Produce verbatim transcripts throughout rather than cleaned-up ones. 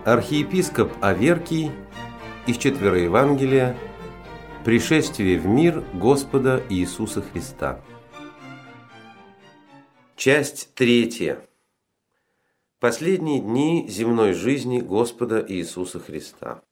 Архиепископ Аверкий из Четвероевангелия «Пришествие в мир Господа Иисуса Христа». Часть третья. Последние дни земной жизни Господа Иисуса Христа.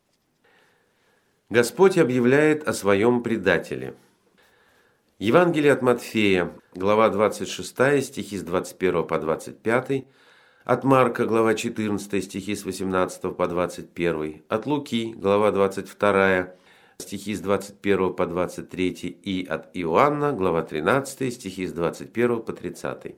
Господь объявляет о своем предателе. Евангелие от Матфея, глава двадцать шестая, стихи с двадцать первого по двадцать пятый, от Марка, глава четырнадцатая, стихи с восемнадцатого по двадцать первый, от Луки, глава двадцать вторая, стихи с двадцать первого по двадцать третий, и от Иоанна, глава тринадцатая, стихи с двадцать первого по тридцатый.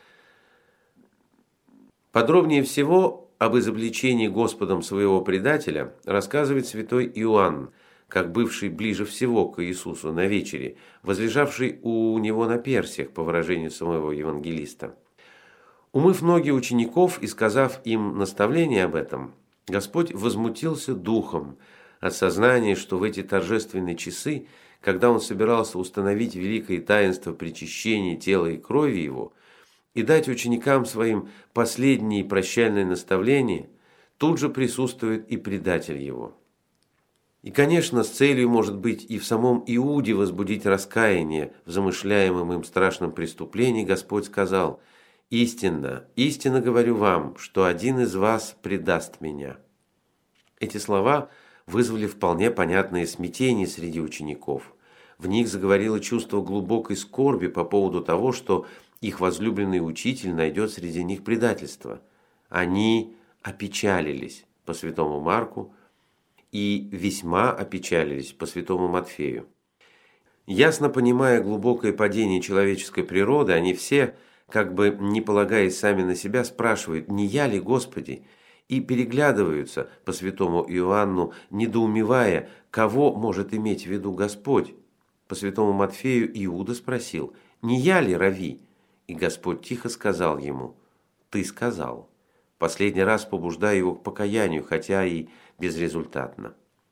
Подробнее всего об изобличении Господом своего предателя рассказывает святой Иоанн, как бывший ближе всего к Иисусу на вечере, возлежавший у него на персях, по выражению самого евангелиста. Умыв ноги учеников и сказав им наставление об этом, Господь возмутился духом от сознания, что в эти торжественные часы, когда Он собирался установить великое таинство причащения тела и крови Его и дать ученикам Своим последние прощальные наставления, тут же присутствует и предатель Его. И, конечно, с целью, может быть, и в самом Иуде возбудить раскаяние в замышляемом им страшном преступлении, Господь сказал: «Истинно, истинно говорю вам, что один из вас предаст меня». Эти слова вызвали вполне понятное смятение среди учеников. В них заговорило чувство глубокой скорби по поводу того, что их возлюбленный учитель найдет среди них предательство. Они опечалились по святому Марку и весьма опечалились по святому Матфею. Ясно понимая глубокое падение человеческой природы, они все, как бы не полагаясь сами на себя, спрашивают: «Не я ли, Господи?» и переглядываются по святому Иоанну, недоумевая, кого может иметь в виду Господь. По святому Матфею Иуда спросил: «Не я ли, Рави?» И Господь тихо сказал ему: «Ты сказал», последний раз побуждая его к покаянию, хотя и безрезультатно.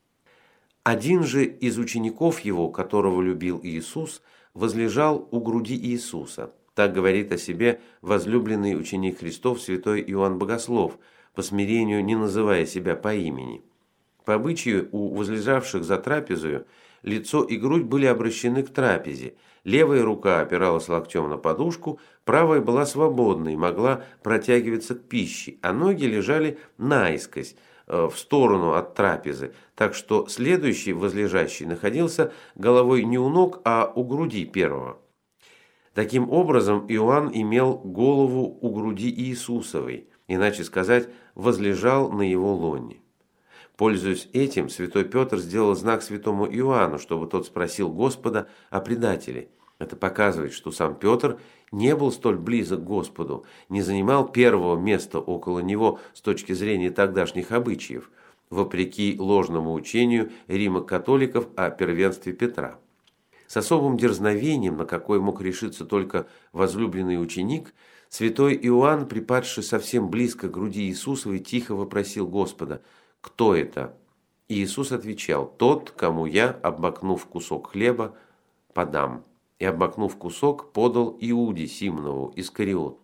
Один же из учеников его, которого любил Иисус, возлежал у груди Иисуса. Так говорит о себе возлюбленный ученик Христов святой Иоанн Богослов, по смирению не называя себя по имени. По обычаю у возлежавших за трапезою лицо и грудь были обращены к трапезе, левая рука опиралась локтем на подушку, правая была свободной, могла протягиваться к пище, а ноги лежали наискось, в сторону от трапезы, так что следующий возлежащий находился головой не у ног, а у груди первого. Таким образом, Иоанн имел голову у груди Иисусовой, иначе сказать, возлежал на его лоне. Пользуясь этим, святой Петр сделал знак святому Иоанну, чтобы тот спросил Господа о предателе. Это показывает, что сам Петр не был столь близок к Господу, не занимал первого места около него с точки зрения тогдашних обычаев, вопреки ложному учению римокатоликов о первенстве Петра. С особым дерзновением, на какое мог решиться только возлюбленный ученик, святой Иоанн, припадший совсем близко к груди Иисусовой, тихо вопросил Господа: «Кто это?» И Иисус отвечал: «Тот, кому я, обмакнув кусок хлеба, подам». И, обмакнув кусок, подал Иуде Симонову, Искариоту.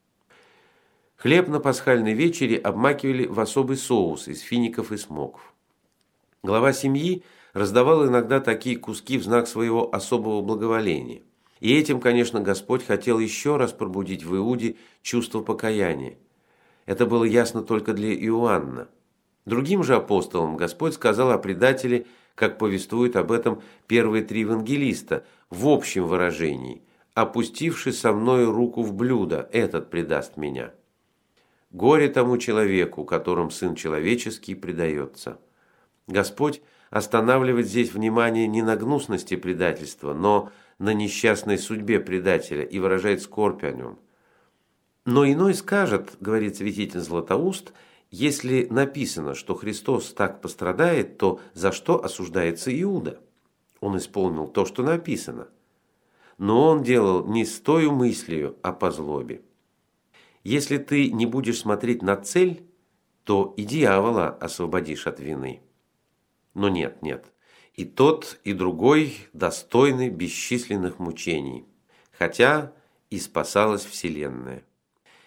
Хлеб на пасхальной вечере обмакивали в особый соус из фиников и смокв. Глава семьи раздавал иногда такие куски в знак своего особого благоволения. И этим, конечно, Господь хотел еще раз пробудить в Иуде чувство покаяния. Это было ясно только для Иоанна. Другим же апостолам Господь сказал о предателе, как повествуют об этом первые три евангелиста, в общем выражении: «Опустивший со мною руку в блюдо, этот предаст меня». Горе тому человеку, которым Сын Человеческий предается. Господь останавливает здесь внимание не на гнусности предательства, но на несчастной судьбе предателя и выражает скорбь о нем. Но иной скажет, говорит святитель Златоуст, если написано, что Христос так пострадает, то за что осуждается Иуда? Он исполнил то, что написано. Но он делал не с той мыслью, а по злобе. Если ты не будешь смотреть на цель, то и дьявола освободишь от вины. Но нет, нет. И тот, и другой достойны бесчисленных мучений, хотя и спасалась вселенная.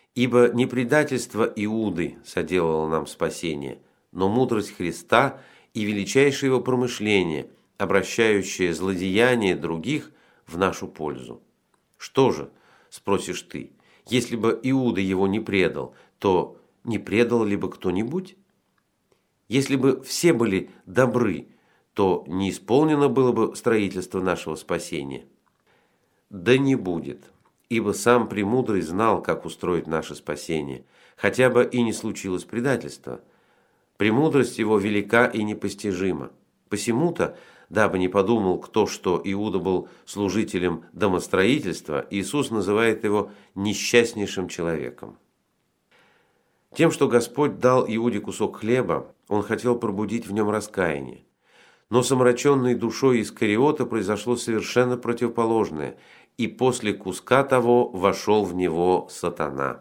Ибо не предательство Иуды соделало нам спасение, но мудрость Христа и величайшее его промышление, обращающее злодеяние других в нашу пользу. Что же, спросишь ты, если бы Иуда его не предал, то не предал ли бы кто-нибудь? Если бы все были добры, то не исполнено было бы строительство нашего спасения. Да не будет, ибо сам Премудрый знал, как устроить наше спасение, хотя бы и не случилось предательства. Премудрость его велика и непостижима. Посему-то, дабы не подумал кто, что Иуда был служителем домостроительства, Иисус называет его несчастнейшим человеком. Тем, что Господь дал Иуде кусок хлеба, он хотел пробудить в нем раскаяние. Но с омраченной душой Искариота произошло совершенно противоположное, и после куска того вошел в него сатана.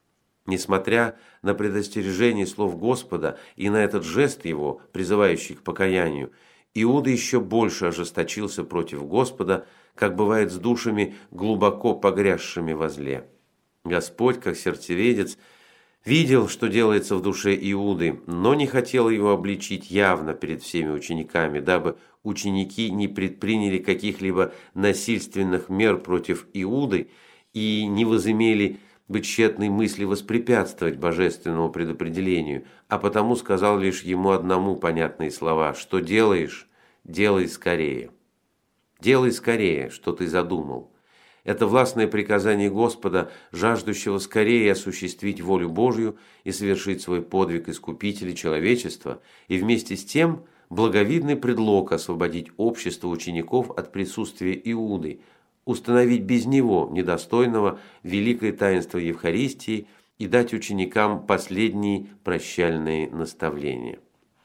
Несмотря на предостережение слов Господа и на этот жест его, призывающий к покаянию, Иуда еще больше ожесточился против Господа, как бывает с душами, глубоко погрязшими во зле. Господь, как сердцеведец, видел, что делается в душе Иуды, но не хотел его обличить явно перед всеми учениками, дабы ученики не предприняли каких-либо насильственных мер против Иуды и не возымели бы тщетной мысли воспрепятствовать божественному предопределению, а потому сказал лишь ему одному понятные слова: «Что делаешь? Делай скорее». «Делай скорее, что ты задумал». Это властное приказание Господа, жаждущего скорее осуществить волю Божью и совершить свой подвиг искупителя человечества, и вместе с тем благовидный предлог освободить общество учеников от присутствия Иуды, установить без него, недостойного, великое таинство Евхаристии и дать ученикам последние прощальные наставления.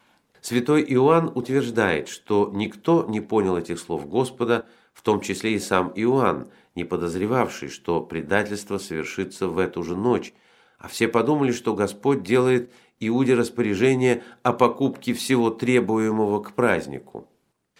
Святой Иоанн утверждает, что никто не понял этих слов Господа, в том числе и сам Иоанн, не подозревавший, что предательство совершится в эту же ночь, а все подумали, что Господь делает Иуде распоряжение о покупке всего требуемого к празднику.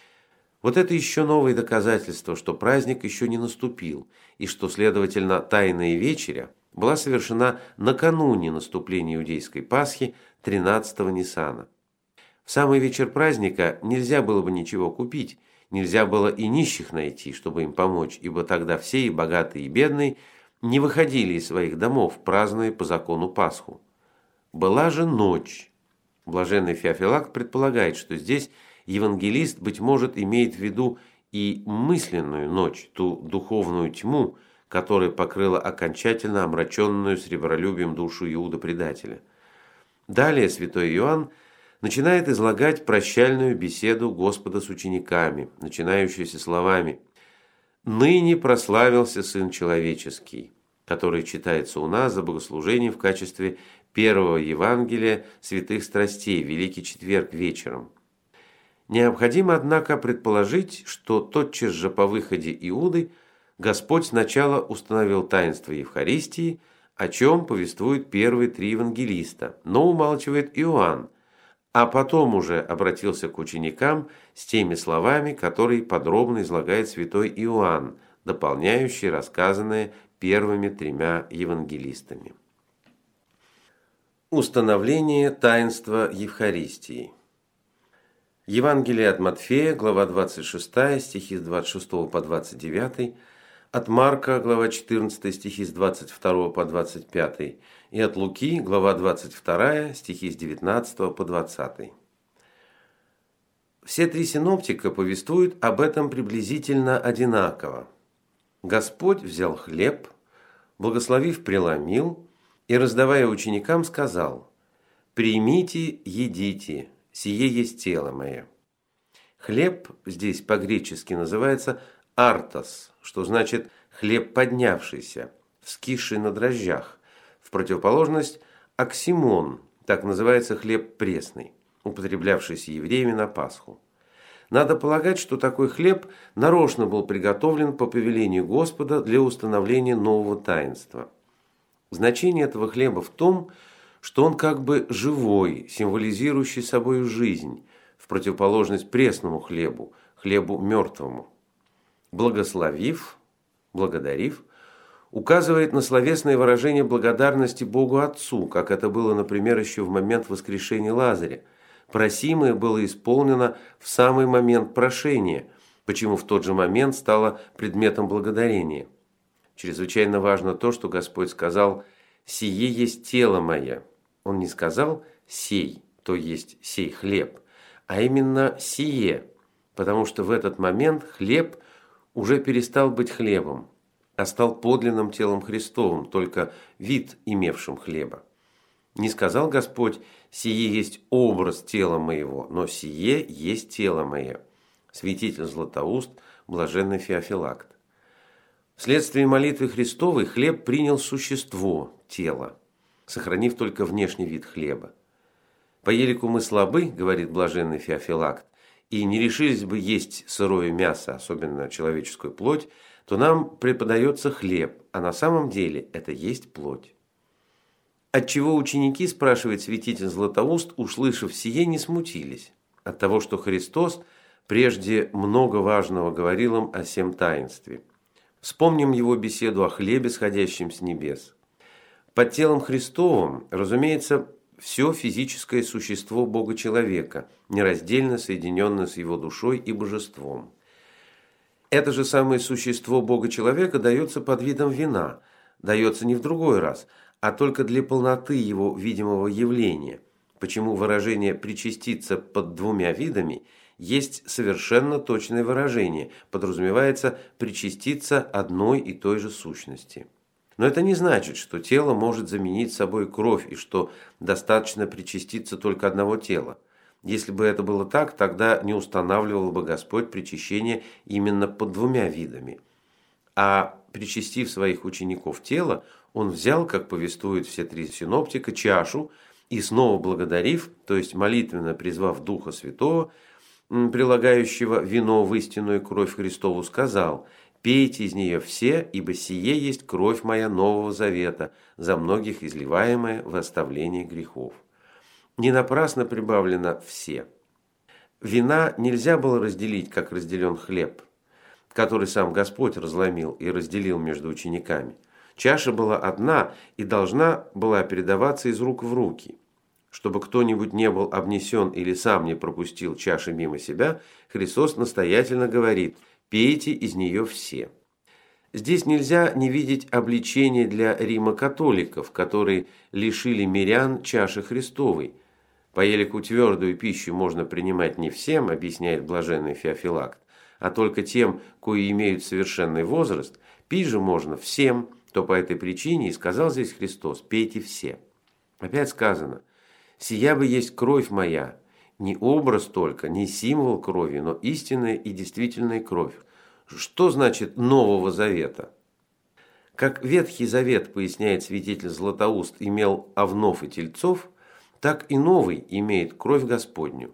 Вот это еще новое доказательство, что праздник еще не наступил, и что, следовательно, Тайная вечеря была совершена накануне наступления иудейской Пасхи тринадцатого Нисана. В самый вечер праздника нельзя было бы ничего купить, нельзя было и нищих найти, чтобы им помочь, ибо тогда все, и богатые, и бедные, не выходили из своих домов, празднуя по закону Пасху. Была же ночь. Блаженный Феофилакт предполагает, что здесь евангелист, быть может, имеет в виду и мысленную ночь, ту духовную тьму, которая покрыла окончательно омраченную сребролюбием душу Иуда-предателя. Далее святой Иоанн начинает излагать прощальную беседу Господа с учениками, начинающуюся словами: «Ныне прославился Сын Человеческий», который читается у нас за богослужением в качестве первого Евангелия святых страстей, Великий Четверг вечером. Необходимо, однако, предположить, что тотчас же по выходе Иуды Господь сначала установил таинство Евхаристии, о чем повествуют первые три евангелиста, но умалчивает Иоанн, а потом уже обратился к ученикам с теми словами, которые подробно излагает святой Иоанн, дополняющие рассказанное первыми тремя евангелистами. Установление таинства Евхаристии. Евангелие от Матфея, глава двадцать шестая, стихи с двадцать шестого по двадцать девятый, от Марка, глава четырнадцатая, стихи с двадцать второго по двадцать пятый, и от Луки, глава двадцать вторая, стихи с девятнадцатого по двадцатый. Все три синоптика повествуют об этом приблизительно одинаково. Господь взял хлеб, благословив, преломил и, раздавая ученикам, сказал: «Примите, едите, сие есть тело мое». Хлеб здесь по-гречески называется «артос», что значит «хлеб поднявшийся», вскисший на дрожжах, в противоположность оксимон, так называется хлеб пресный, употреблявшийся евреями на Пасху. Надо полагать, что такой хлеб нарочно был приготовлен по повелению Господа для установления нового таинства. Значение этого хлеба в том, что он как бы живой, символизирующий собой жизнь, в противоположность пресному хлебу, хлебу мертвому. Благословив, благодарив, указывает на словесное выражение благодарности Богу Отцу, как это было, например, еще в момент воскрешения Лазаря. Просимое было исполнено в самый момент прошения, почему в тот же момент стало предметом благодарения. Чрезвычайно важно то, что Господь сказал «Сие есть тело мое». Он не сказал «сей», то есть «сей хлеб», а именно «сие», потому что в этот момент хлеб уже перестал быть хлебом, а стал подлинным телом Христовым, только вид имевшим хлеба. Не сказал Господь «сие есть образ тела моего», но «сие есть тело мое». Святитель Златоуст, блаженный Феофилакт. Вследствие молитвы Христовой хлеб принял существо, тело, сохранив только внешний вид хлеба. «По елику мы слабы, — говорит блаженный Феофилакт, — и не решились бы есть сырое мясо, особенно человеческую плоть, то нам преподается хлеб, а на самом деле это есть плоть». Отчего ученики, спрашивает святитель Златоуст, услышав сие, не смутились? От того, что Христос прежде много важного говорил им о сем таинстве. Вспомним его беседу о хлебе, сходящем с небес. Под телом Христовым, разумеется, все физическое существо Бога-человека, нераздельно соединенное с его душой и божеством. Это же самое существо Бога-человека дается под видом вина, дается не в другой раз, а только для полноты его видимого явления, почему выражение «причаститься под двумя видами» есть совершенно точное выражение, подразумевается причаститься одной и той же сущности. Но это не значит, что тело может заменить собой кровь и что достаточно причаститься только одного тела. Если бы это было так, тогда не устанавливал бы Господь причащение именно под двумя видами. А причастив своих учеников тело, Он взял, как повествуют все три синоптика, чашу и снова благодарив, то есть молитвенно призвав Духа Святого, прилагающего вино в истинную кровь Христову, сказал: «Пейте из нее все, ибо сие есть кровь моя нового завета, за многих изливаемая в оставление грехов». Не напрасно прибавлено «все». Вина нельзя было разделить, как разделен хлеб, который сам Господь разломил и разделил между учениками. Чаша была одна и должна была передаваться из рук в руки. Чтобы кто-нибудь не был обнесен или сам не пропустил чаши мимо себя, Христос настоятельно говорит: «Пейте из нее все». Здесь нельзя не видеть обличения для римокатоликов, которые лишили мирян чаши Христовой. По елику твердую пищу можно принимать не всем, объясняет блаженный Феофилакт, а только тем, кои имеют совершенный возраст, пить же можно всем, то по этой причине и сказал здесь Христос: «Пейте все». Опять сказано: «Сия бы есть кровь моя», не образ только, не символ крови, но истинная и действительная кровь. Что значит Нового Завета? Как Ветхий Завет, поясняет святитель Златоуст, имел овнов и тельцов, так и Новый имеет кровь Господню.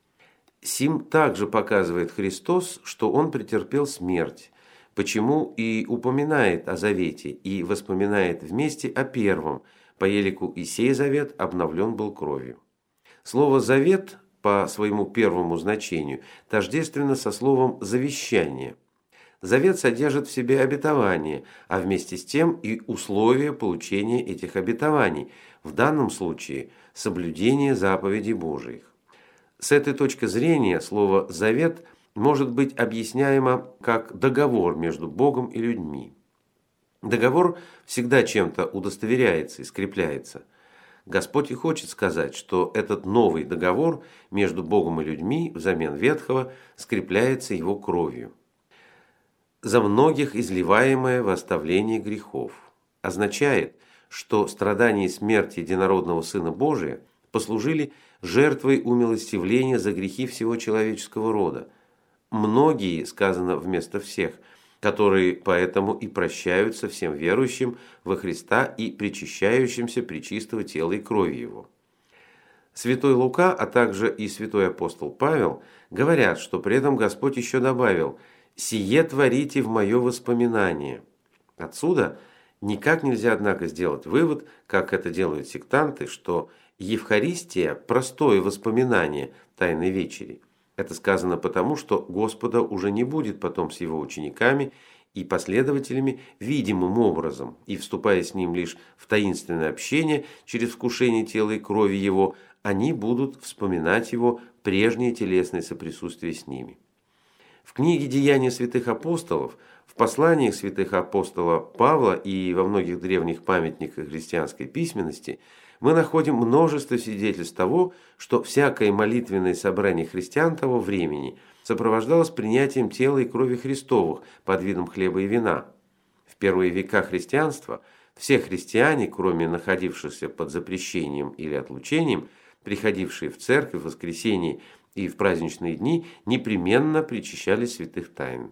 Сим также показывает Христос, что Он претерпел смерть, почему и упоминает о Завете и воспоминает вместе о первом, по елику и сей завет обновлен был кровью. Слово «завет» по своему первому значению тождественно со словом «завещание». Завет содержит в себе обетование, а вместе с тем и условия получения этих обетований, в данном случае соблюдение заповедей Божиих. С этой точки зрения слово «завет» может быть объясняемо как договор между Богом и людьми. Договор всегда чем-то удостоверяется и скрепляется. Господь и хочет сказать, что этот новый договор между Богом и людьми взамен ветхого скрепляется его кровью. «За многих изливаемое в оставление грехов» означает, что страдания и смерть единородного Сына Божия послужили жертвой умилостивления за грехи всего человеческого рода. «Многие», сказано вместо «всех», которые поэтому и прощаются всем верующим во Христа и причащающимся пречистого тела и крови Его. Святой Лука, а также и святой апостол Павел говорят, что при этом Господь еще добавил: «Сие творите в мое воспоминание». Отсюда никак нельзя, однако, сделать вывод, как это делают сектанты, что Евхаристия – простое воспоминание Тайной Вечери. Это сказано потому, что Господа уже не будет потом с его учениками, и последователями видимым образом, и вступая с ним лишь в таинственное общение через вкушение тела и крови его, они будут вспоминать его прежнее телесное соприсутствие с ними. В книге «Деяния святых апостолов», в посланиях святых апостола Павла и во многих древних памятниках христианской письменности мы находим множество свидетельств того, что всякое молитвенное собрание христиан того времени сопровождалось принятием тела и крови Христовых под видом хлеба и вина. В первые века христианства все христиане, кроме находившихся под запрещением или отлучением, приходившие в церковь в воскресенье и в праздничные дни, непременно причащали святых тайн.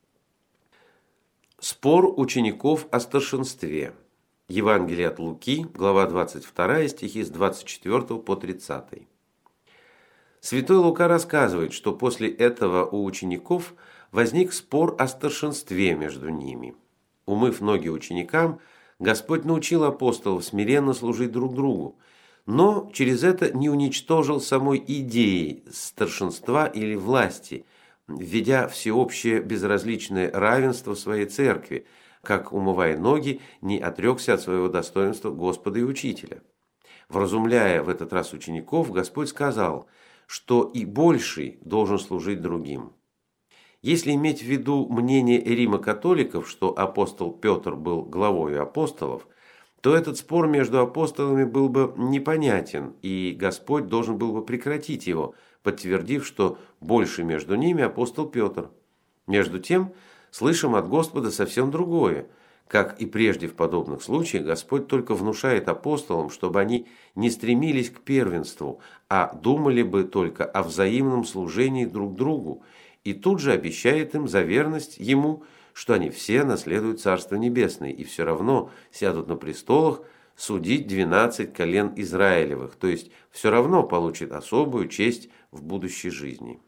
Спор учеников о старшинстве. Евангелие от Луки, глава двадцать вторая, стихи с двадцать четвёртого по тридцатый. Святой Лука рассказывает, что после этого у учеников возник спор о старшинстве между ними. Умыв ноги ученикам, Господь научил апостолов смиренно служить друг другу, но через это не уничтожил самой идеи старшинства или власти, введя всеобщее безразличное равенство в своей церкви, как, умывая ноги, не отрекся от своего достоинства Господа и Учителя. Вразумляя в этот раз учеников, Господь сказал, что и больший должен служить другим. Если иметь в виду мнение Рима-католиков, что апостол Петр был главой апостолов, то этот спор между апостолами был бы непонятен, и Господь должен был бы прекратить его, подтвердив, что больше между ними апостол Петр. Между тем, слышим от Господа совсем другое. Как и прежде в подобных случаях, Господь только внушает апостолам, чтобы они не стремились к первенству, а думали бы только о взаимном служении друг другу, и тут же обещает им за верность Ему, что они все наследуют Царство Небесное и все равно сядут на престолах судить двенадцать колен Израилевых, то есть все равно получат особую честь в будущей жизни.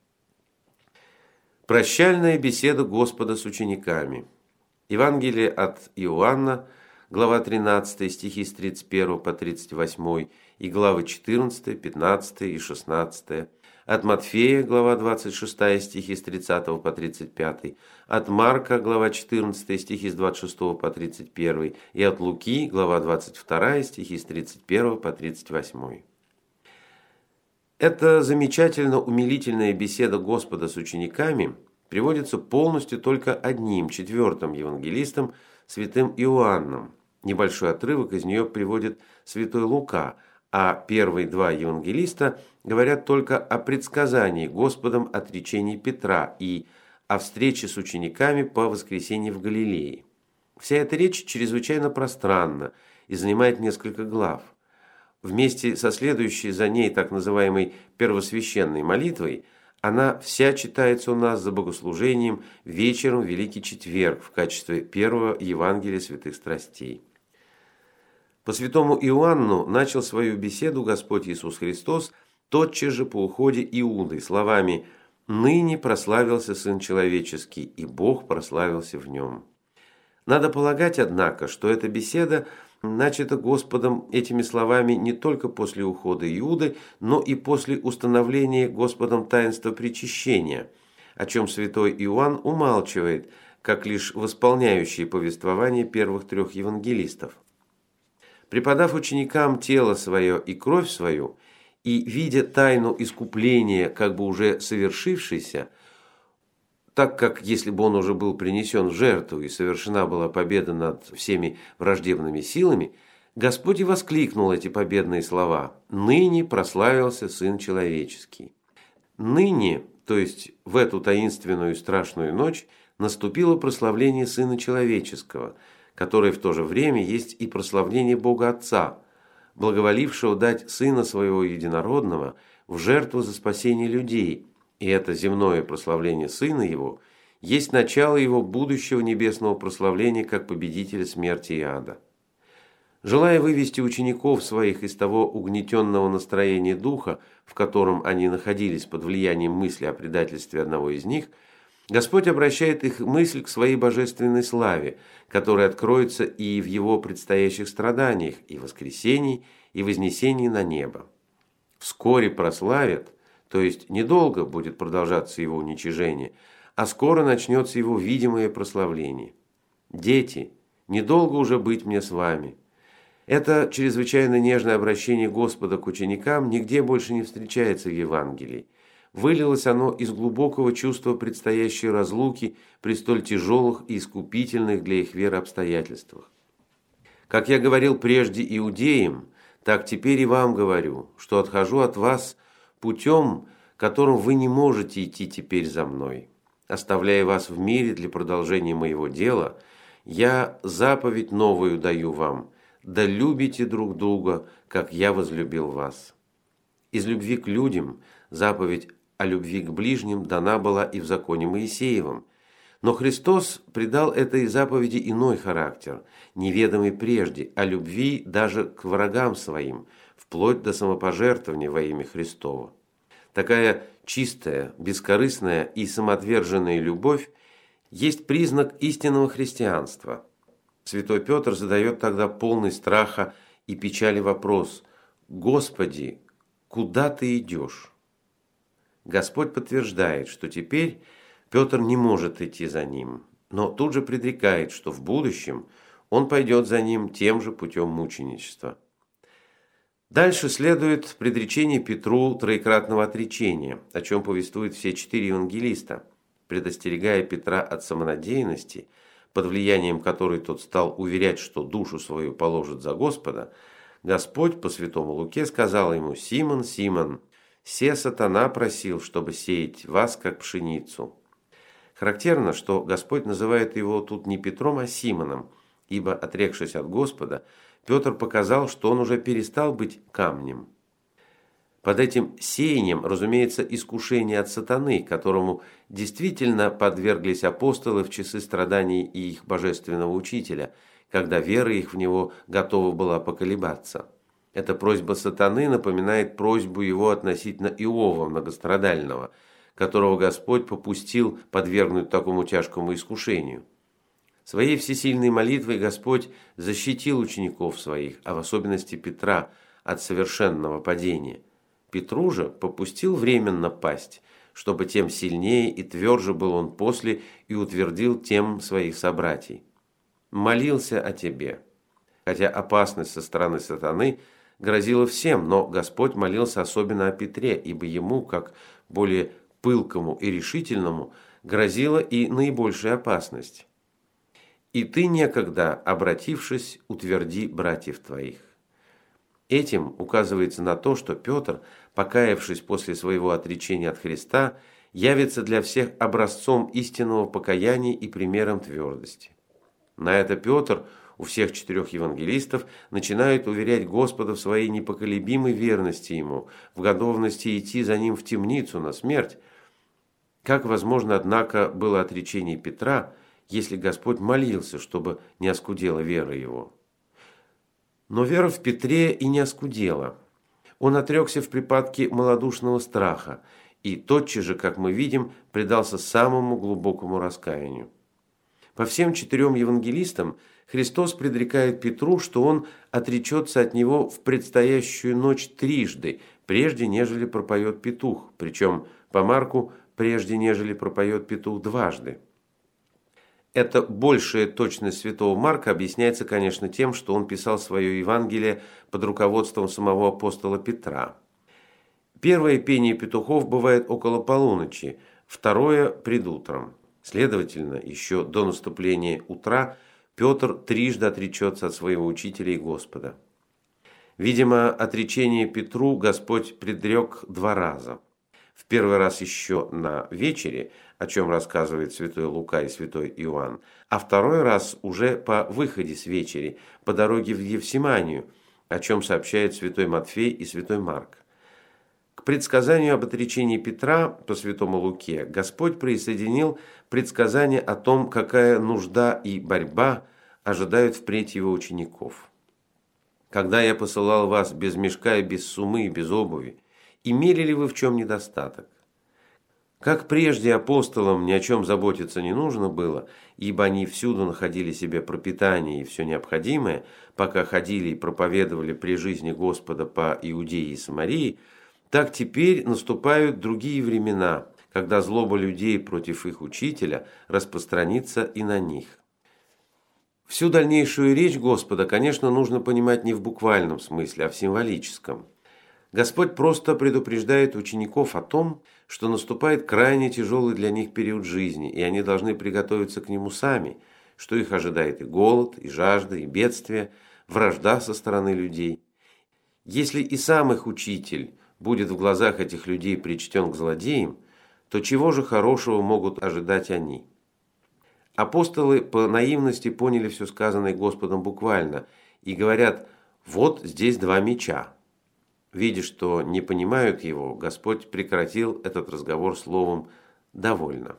Прощальная беседа Господа с учениками. Евангелие от Иоанна, глава тринадцатая, стихи с тридцать первого по тридцать восьмой, и главы четырнадцатая, пятнадцатая и шестнадцатая. От Матфея, глава двадцать шестая, стихи с тридцатого по тридцать пятый, от Марка, глава четырнадцатая, стихи с двадцать шестого по тридцать первый, и от Луки, глава двадцать вторая, стихи с тридцать первого по тридцать восьмой. Эта замечательно умилительная беседа Господа с учениками приводится полностью только одним, четвертым евангелистом, святым Иоанном. Небольшой отрывок из нее приводит святой Лука, а первые два евангелиста говорят только о предсказании Господом отречении Петра и о встрече с учениками по воскресенье в Галилее. Вся эта речь чрезвычайно пространна и занимает несколько глав. Вместе со следующей за ней так называемой первосвященной молитвой она вся читается у нас за богослужением вечером в Великий Четверг в качестве первого Евангелия святых страстей. По святому Иоанну начал свою беседу Господь Иисус Христос тотчас же по уходе Иуды словами «Ныне прославился Сын Человеческий, и Бог прославился в нем». Надо полагать, однако, что эта беседа начата Господом этими словами не только после ухода Иуды, но и после установления Господом таинства причащения, о чем святой Иоанн умалчивает, как лишь восполняющий повествование первых трех евангелистов. Преподав ученикам тело свое и кровь свою, и видя тайну искупления, как бы уже совершившейся, так как если бы он уже был принесен в жертву и совершена была победа над всеми враждебными силами, Господь и воскликнул эти победные слова «Ныне прославился Сын Человеческий». Ныне, то есть в эту таинственную и страшную ночь, наступило прославление Сына Человеческого, которое в то же время есть и прославление Бога Отца, благоволившего дать Сына Своего Единородного в жертву за спасение людей, и это земное прославление Сына Его есть начало Его будущего небесного прославления как победителя смерти и ада. Желая вывести учеников своих из того угнетенного настроения духа, в котором они находились под влиянием мысли о предательстве одного из них, Господь обращает их мысль к своей божественной славе, которая откроется и в Его предстоящих страданиях, и воскресении, и вознесении на небо. Вскоре прославят, то есть недолго будет продолжаться Его уничижение, а скоро начнется его видимое прославление. Дети, недолго уже быть мне с вами. Это чрезвычайно нежное обращение Господа к ученикам нигде больше не встречается в Евангелии. Вылилось оно из глубокого чувства предстоящей разлуки при столь тяжелых и искупительных для их веры обстоятельствах. Как я говорил прежде иудеям, так теперь и вам говорю, что отхожу от вас путем, которым вы не можете идти теперь за мной. Оставляя вас в мире для продолжения моего дела, я заповедь новую даю вам, да любите друг друга, как я возлюбил вас. Из любви к людям заповедь о любви к ближним дана была и в законе Моисеевом, но Христос придал этой заповеди иной характер, неведомый прежде, о любви даже к врагам своим, вплоть до самопожертвования во имя Христово. Такая чистая, бескорыстная и самоотверженная любовь есть признак истинного христианства. Святой Петр задает тогда полный страха и печали вопрос: «Господи, куда ты идешь?» Господь подтверждает, что теперь Петр не может идти за ним, но тут же предрекает, что в будущем он пойдет за ним тем же путем мученичества. Дальше следует предречение Петру троекратного отречения, о чем повествуют все четыре евангелиста, предостерегая Петра от самонадеянности, под влиянием которой тот стал уверять, что душу свою положит за Господа. Господь по святому Луке сказал ему: «Симон, Симон, се сатана просил, чтобы сеять вас, как пшеницу». Характерно, что Господь называет его тут не Петром, а Симоном, ибо, отрекшись от Господа, Петр показал, что он уже перестал быть камнем. Под этим сеянием, разумеется, искушение от сатаны, которому действительно подверглись апостолы в часы страданий и их божественного учителя, когда вера их в него готова была поколебаться. Эта просьба сатаны напоминает просьбу его относительно Иова многострадального, которого Господь попустил подвергнуть такому тяжкому искушению. Своей всесильной молитвой Господь защитил учеников своих, а в особенности Петра, от совершенного падения. Петру же попустил временно пасть, чтобы тем сильнее и тверже был он после и утвердил тем своих собратьей. «Молился о тебе». Хотя опасность со стороны сатаны грозила всем, но Господь молился особенно о Петре, ибо ему, как более пылкому и решительному, грозила и наибольшая опасность. «И ты некогда, обратившись, утверди братьев твоих». Этим указывается на то, что Петр, покаявшись после своего отречения от Христа, явится для всех образцом истинного покаяния и примером твердости. На это Петр у всех четырех евангелистов начинает уверять Господа в своей непоколебимой верности Ему, в готовности идти за Ним в темницу на смерть. Как возможно, однако, было отречение Петра, если Господь молился, чтобы не оскудела вера его? Но вера в Петре и не оскудела. Он отрекся в припадке малодушного страха и тотчас же, как мы видим, предался самому глубокому раскаянию. По всем четырем евангелистам Христос предрекает Петру, что он отречется от него в предстоящую ночь трижды, прежде нежели пропоет петух, причем по Марку прежде нежели пропоет петух дважды. Эта большая точность святого Марка объясняется, конечно, тем, что он писал свое Евангелие под руководством самого апостола Петра. Первое пение петухов бывает около полуночи, второе – пред утром. Следовательно, еще до наступления утра Петр трижды отречется от своего учителя и Господа. Видимо, отречение Петру Господь предрек два раза. В первый раз еще на вечере, о чем рассказывает святой Лука и святой Иоанн, а второй раз уже по выходе с вечери, по дороге в Евсиманию, о чем сообщают святой Матфей и святой Марк. К предсказанию об отречении Петра по святому Луке Господь присоединил предсказание о том, какая нужда и борьба ожидают впредь его учеников. «Когда я посылал вас без мешка и без сумы и без обуви, имели ли вы в чем недостаток?» Как прежде апостолам ни о чем заботиться не нужно было, ибо они всюду находили себе пропитание и все необходимое, пока ходили и проповедовали при жизни Господа по Иудее и Самарии, так теперь наступают другие времена, когда злоба людей против их учителя распространится и на них. Всю дальнейшую речь Господа, конечно, нужно понимать не в буквальном смысле, а в символическом. Господь просто предупреждает учеников о том, что наступает крайне тяжелый для них период жизни, и они должны приготовиться к нему сами, что их ожидает и голод, и жажда, и бедствие, вражда со стороны людей. Если и сам их учитель будет в глазах этих людей причтен к злодеям, то чего же хорошего могут ожидать они? Апостолы по наивности поняли все сказанное Господом буквально и говорят: «Вот здесь два меча». Видя, что не понимают его, Господь прекратил этот разговор словом «довольно».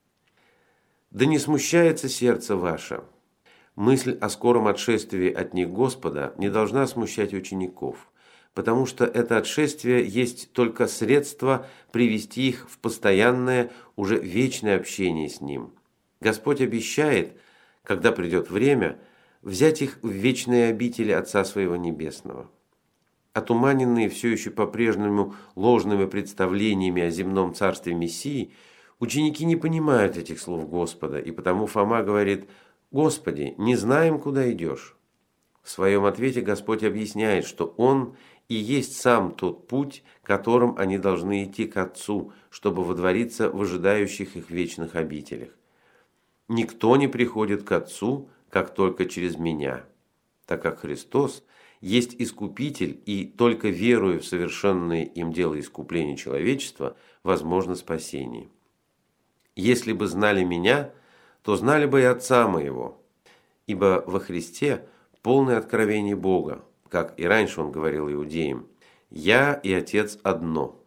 «Да не смущается сердце ваше». Мысль о скором отшествии от них Господа не должна смущать учеников, потому что это отшествие есть только средство привести их в постоянное, уже вечное общение с Ним. Господь обещает, когда придет время, взять их в вечные обители Отца Своего Небесного. Отуманенные все еще по-прежнему ложными представлениями о земном царстве Мессии, ученики не понимают этих слов Господа, и потому Фома говорит: «Господи, не знаем, куда идешь». В своем ответе Господь объясняет, что Он и есть сам тот путь, которым они должны идти к Отцу, чтобы водвориться в ожидающих их вечных обителях. «Никто не приходит к Отцу, как только через Меня», так как Христос есть Искупитель, и только веруя в совершенное им дело искупления человечества, возможно спасение. «Если бы знали Меня, то знали бы и Отца Моего, ибо во Христе полное откровение Бога, как и раньше Он говорил иудеям: «Я и Отец одно».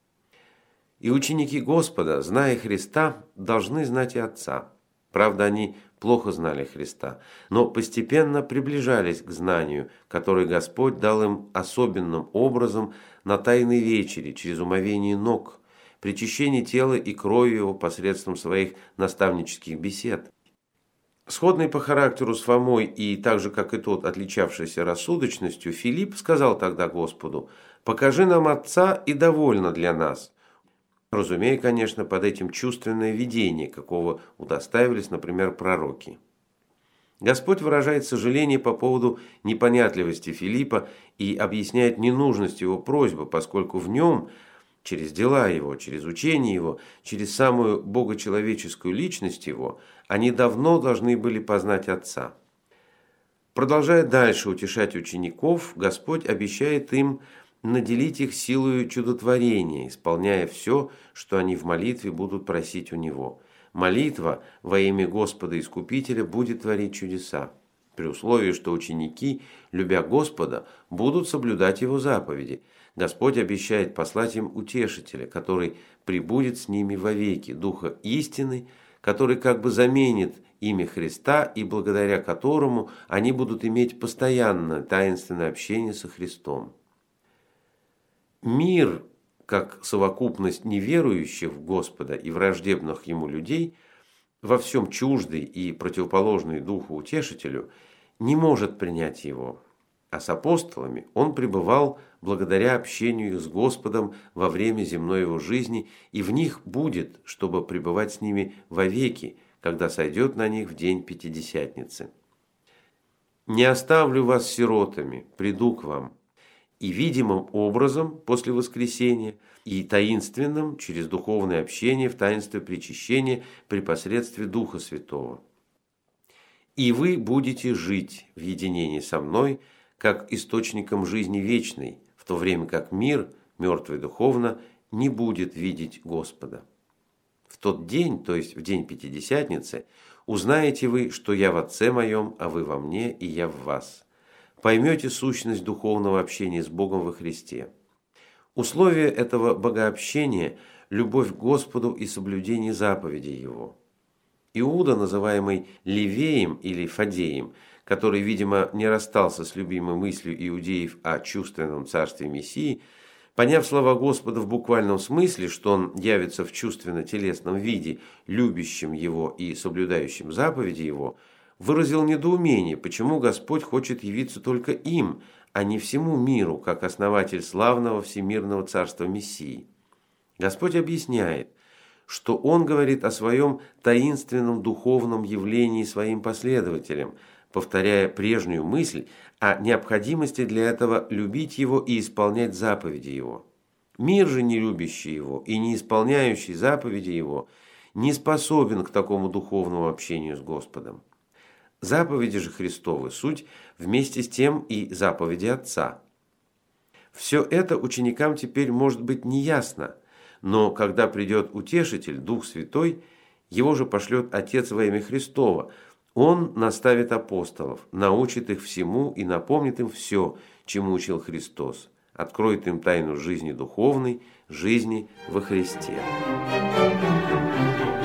И ученики Господа, зная Христа, должны знать и Отца. Правда, они плохо знали Христа, но постепенно приближались к знанию, которое Господь дал им особенным образом на Тайной вечере через умовение ног, причащение тела и крови Его посредством своих наставнических бесед. Сходный по характеру с Фомой и так же, как и тот, отличавшийся рассудочностью, Филипп сказал тогда Господу: «Покажи нам Отца, и довольно для нас», разумея, конечно, под этим чувственное видение, какого удоставились, например, пророки. Господь выражает сожаление по поводу непонятливости Филиппа и объясняет ненужность его просьбы, поскольку в нем, через дела его, через учение его, через самую богочеловеческую личность его, они давно должны были познать Отца. Продолжая дальше утешать учеников, Господь обещает им наделить их силою чудотворения, исполняя все, что они в молитве будут просить у Него. Молитва во имя Господа Искупителя будет творить чудеса, при условии, что ученики, любя Господа, будут соблюдать Его заповеди. Господь обещает послать им утешителя, который пребудет с ними вовеки, Духа истины, который как бы заменит имя Христа и благодаря которому они будут иметь постоянное таинственное общение со Христом. Мир, как совокупность неверующих в Господа и враждебных Ему людей, во всем чуждый и противоположный Духу Утешителю, не может принять Его. А с апостолами Он пребывал благодаря общению их с Господом во время земной Его жизни, и в них будет, чтобы пребывать с ними вовеки, когда сойдет на них в день Пятидесятницы. «Не оставлю вас сиротами, приду к вам». И видимым образом после воскресения, и таинственным через духовное общение в таинстве причащения при посредстве Духа Святого. «И вы будете жить в единении со мной, как источником жизни вечной, в то время как мир, мертвый духовно, не будет видеть Господа. В тот день, то есть в день Пятидесятницы, узнаете вы, что я в Отце моем, а вы во мне, и я в вас. Поймете сущность духовного общения с Богом во Христе. Условие этого богообщения – любовь к Господу и соблюдение заповедей Его. Иуда, называемый Левеем или Фадеем, который, видимо, не расстался с любимой мыслью иудеев о чувственном царстве Мессии, поняв слова Господа в буквальном смысле, что Он явится в чувственно-телесном виде, любящим Его и соблюдающим заповеди Его, выразил недоумение, почему Господь хочет явиться только им, а не всему миру, как основатель славного всемирного царства Мессии. Господь объясняет, что он говорит о своем таинственном духовном явлении своим последователям, повторяя прежнюю мысль о необходимости для этого любить его и исполнять заповеди его. Мир же, не любящий его и не исполняющий заповеди его, не способен к такому духовному общению с Господом. Заповеди же Христовы – суть вместе с тем и заповеди Отца. Все это ученикам теперь может быть неясно, но когда придет Утешитель, Дух Святой, его же пошлет Отец во имя Христово, он наставит апостолов, научит их всему и напомнит им все, чему учил Христос, откроет им тайну жизни духовной, жизни во Христе.